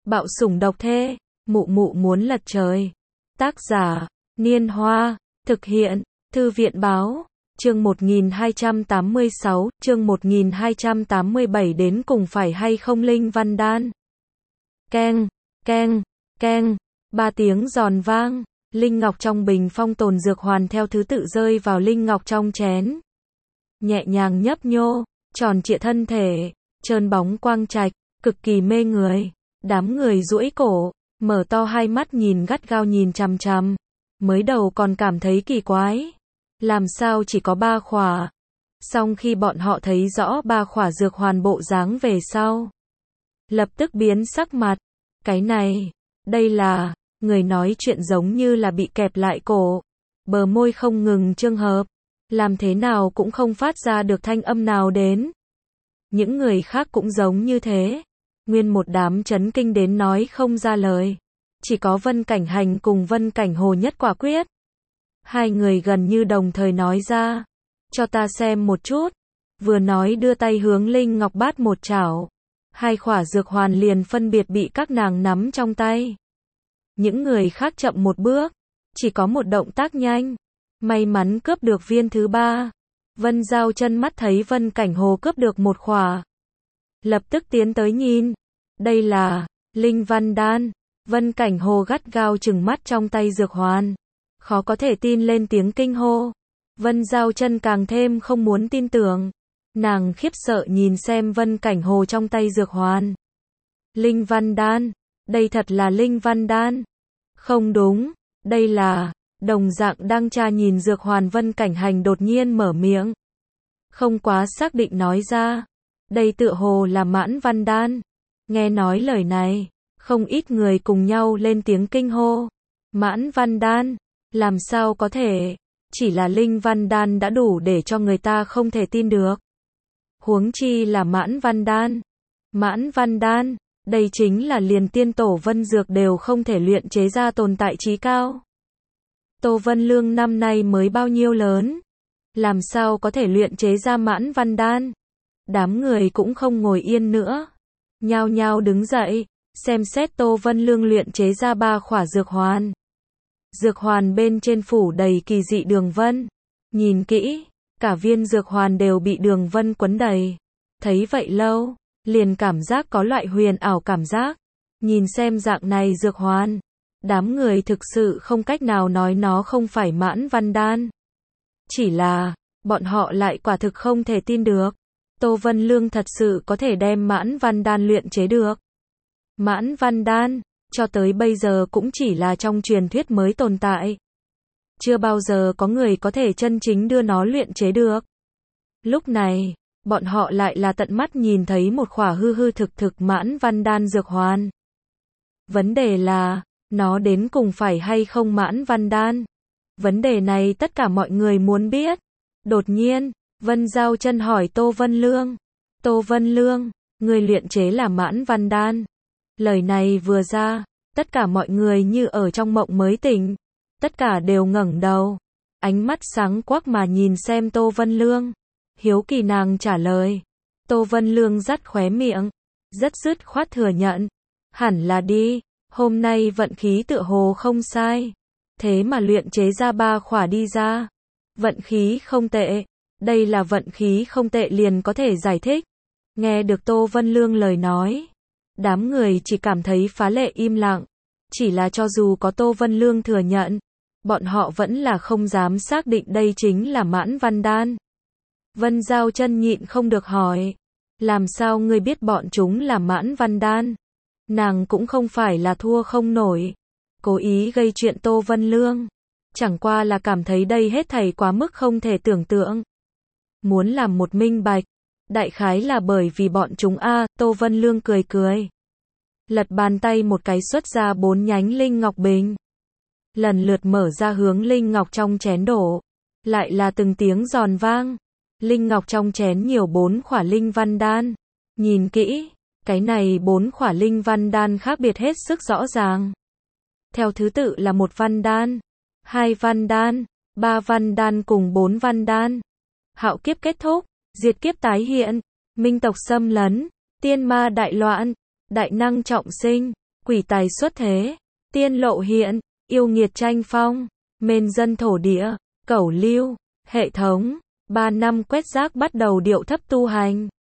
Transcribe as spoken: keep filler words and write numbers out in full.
Bạo sủng độc thê, mụ mụ muốn lật trời. Tác giả, Niên Hoa, thực hiện, Thư viện báo, chương một nghìn hai trăm tám mươi sáu, chương một nghìn hai trăm tám mươi bảy đến cùng phải hay không Linh Văn Đan. Keng, keng, keng, ba tiếng giòn vang, linh ngọc trong bình phong tồn dược hoàn theo thứ tự rơi vào linh ngọc trong chén. Nhẹ nhàng nhấp nhô, tròn trịa thân thể, trơn bóng quang trạch, cực kỳ mê người. Đám người duỗi cổ, mở to hai mắt nhìn gắt gao nhìn chằm chằm. Mới đầu còn cảm thấy kỳ quái. Làm sao chỉ có ba khỏa? Song khi bọn họ thấy rõ ba khỏa dược hoàn bộ dáng về sau, lập tức biến sắc mặt. Cái này, đây là, người nói chuyện giống như là bị kẹp lại cổ. Bờ môi không ngừng chương hợp. Làm thế nào cũng không phát ra được thanh âm nào đến. Những người khác cũng giống như thế. Nguyên một đám chấn kinh đến nói không ra lời. Chỉ có Vân Cảnh Hành cùng Vân Cảnh Hồ nhất quả quyết. Hai người gần như đồng thời nói ra. Cho ta xem một chút. Vừa nói đưa tay hướng Linh Ngọc Bát một chảo. Hai khỏa dược hoàn liền phân biệt bị các nàng nắm trong tay. Những người khác chậm một bước. Chỉ có một động tác nhanh. May mắn cướp được viên thứ ba. Vân Giao Chân mắt thấy Vân Cảnh Hồ cướp được một khỏa. Lập tức tiến tới nhìn. Đây là Linh Văn Đan. Vân Cảnh Hồ gắt gao trừng mắt trong tay dược hoàn. Khó có thể tin lên tiếng kinh hô. Vân Giao Chân càng thêm không muốn tin tưởng. Nàng khiếp sợ nhìn xem Vân Cảnh Hồ trong tay dược hoàn. Linh Văn Đan. Đây thật là Linh Văn Đan. Không đúng. Đây là... Đồng dạng đang tra nhìn dược hoàn. Vân Cảnh Hành đột nhiên mở miệng. Không quá xác định nói ra. Đây tựa hồ là Mãn Văn Đan. Nghe nói lời này, không ít người cùng nhau lên tiếng kinh hô. Mãn Văn Đan, làm sao có thể? Chỉ là Linh Văn Đan đã đủ để cho người ta không thể tin được. Huống chi là Mãn Văn Đan. Mãn Văn Đan, đây chính là liền tiên tổ Vân Dược đều không thể luyện chế ra tồn tại trí cao. Tô Vân Lương năm nay mới bao nhiêu lớn? Làm sao có thể luyện chế ra Mãn Văn Đan? Đám người cũng không ngồi yên nữa. Nhao nhao đứng dậy, xem xét Tô Vân Lương luyện chế ra ba khỏa dược hoàn. Dược hoàn bên trên phủ đầy kỳ dị đường vân. Nhìn kỹ, cả viên dược hoàn đều bị đường vân quấn đầy. Thấy vậy lâu, liền cảm giác có loại huyền ảo cảm giác. Nhìn xem dạng này dược hoàn. Đám người thực sự không cách nào nói nó không phải Mãn Văn Đan. Chỉ là, bọn họ lại quả thực không thể tin được. Tô Vân Lương thật sự có thể đem Mãn Văn Đan luyện chế được. Mãn Văn Đan, cho tới bây giờ cũng chỉ là trong truyền thuyết mới tồn tại. Chưa bao giờ có người có thể chân chính đưa nó luyện chế được. Lúc này, bọn họ lại là tận mắt nhìn thấy một khỏa hư hư thực thực Mãn Văn Đan dược hoàn. Vấn đề là, nó đến cùng phải hay không Mãn Văn Đan? Vấn đề này tất cả mọi người muốn biết. Đột nhiên, Vân Giao Chân hỏi Tô Vân Lương. Tô Vân Lương, người luyện chế là Mãn Văn Đan. Lời này vừa ra, tất cả mọi người như ở trong mộng mới tỉnh. Tất cả đều ngẩng đầu. Ánh mắt sáng quắc mà nhìn xem Tô Vân Lương. Hiếu kỳ nàng trả lời. Tô Vân Lương dắt khóe miệng. Rất dứt khoát thừa nhận. Hẳn là đi. Hôm nay vận khí tựa hồ không sai. Thế mà luyện chế ra ba khỏa đi ra. Vận khí không tệ. Đây là vận khí không tệ liền có thể giải thích. Nghe được Tô Vân Lương lời nói. Đám người chỉ cảm thấy phá lệ im lặng. Chỉ là cho dù có Tô Vân Lương thừa nhận. Bọn họ vẫn là không dám xác định đây chính là Mãn Văn Đan. Vân Giao Chân nhịn không được hỏi. Làm sao ngươi biết bọn chúng là Mãn Văn Đan? Nàng cũng không phải là thua không nổi. Cố ý gây chuyện Tô Vân Lương. Chẳng qua là cảm thấy đây hết thảy quá mức không thể tưởng tượng. Muốn làm một minh bạch. Đại khái là bởi vì bọn chúng a. Tô Vân Lương cười cười. Lật bàn tay một cái xuất ra bốn nhánh linh ngọc bình. Lần lượt mở ra hướng linh ngọc trong chén đổ. Lại là từng tiếng giòn vang. Linh ngọc trong chén nhiều bốn khỏa Linh Văn Đan. Nhìn kỹ. Cái này bốn khỏa Linh Văn Đan khác biệt hết sức rõ ràng. Theo thứ tự là một Văn Đan, hai Văn Đan, ba Văn Đan cùng bốn Văn Đan. Hạo kiếp kết thúc, diệt kiếp tái hiện, minh tộc xâm lấn, tiên ma đại loạn, đại năng trọng sinh, quỷ tài xuất thế, tiên lộ hiện, yêu nghiệt tranh phong, mên dân thổ địa, cẩu lưu, hệ thống, ba năm quét rác bắt đầu điệu thấp tu hành.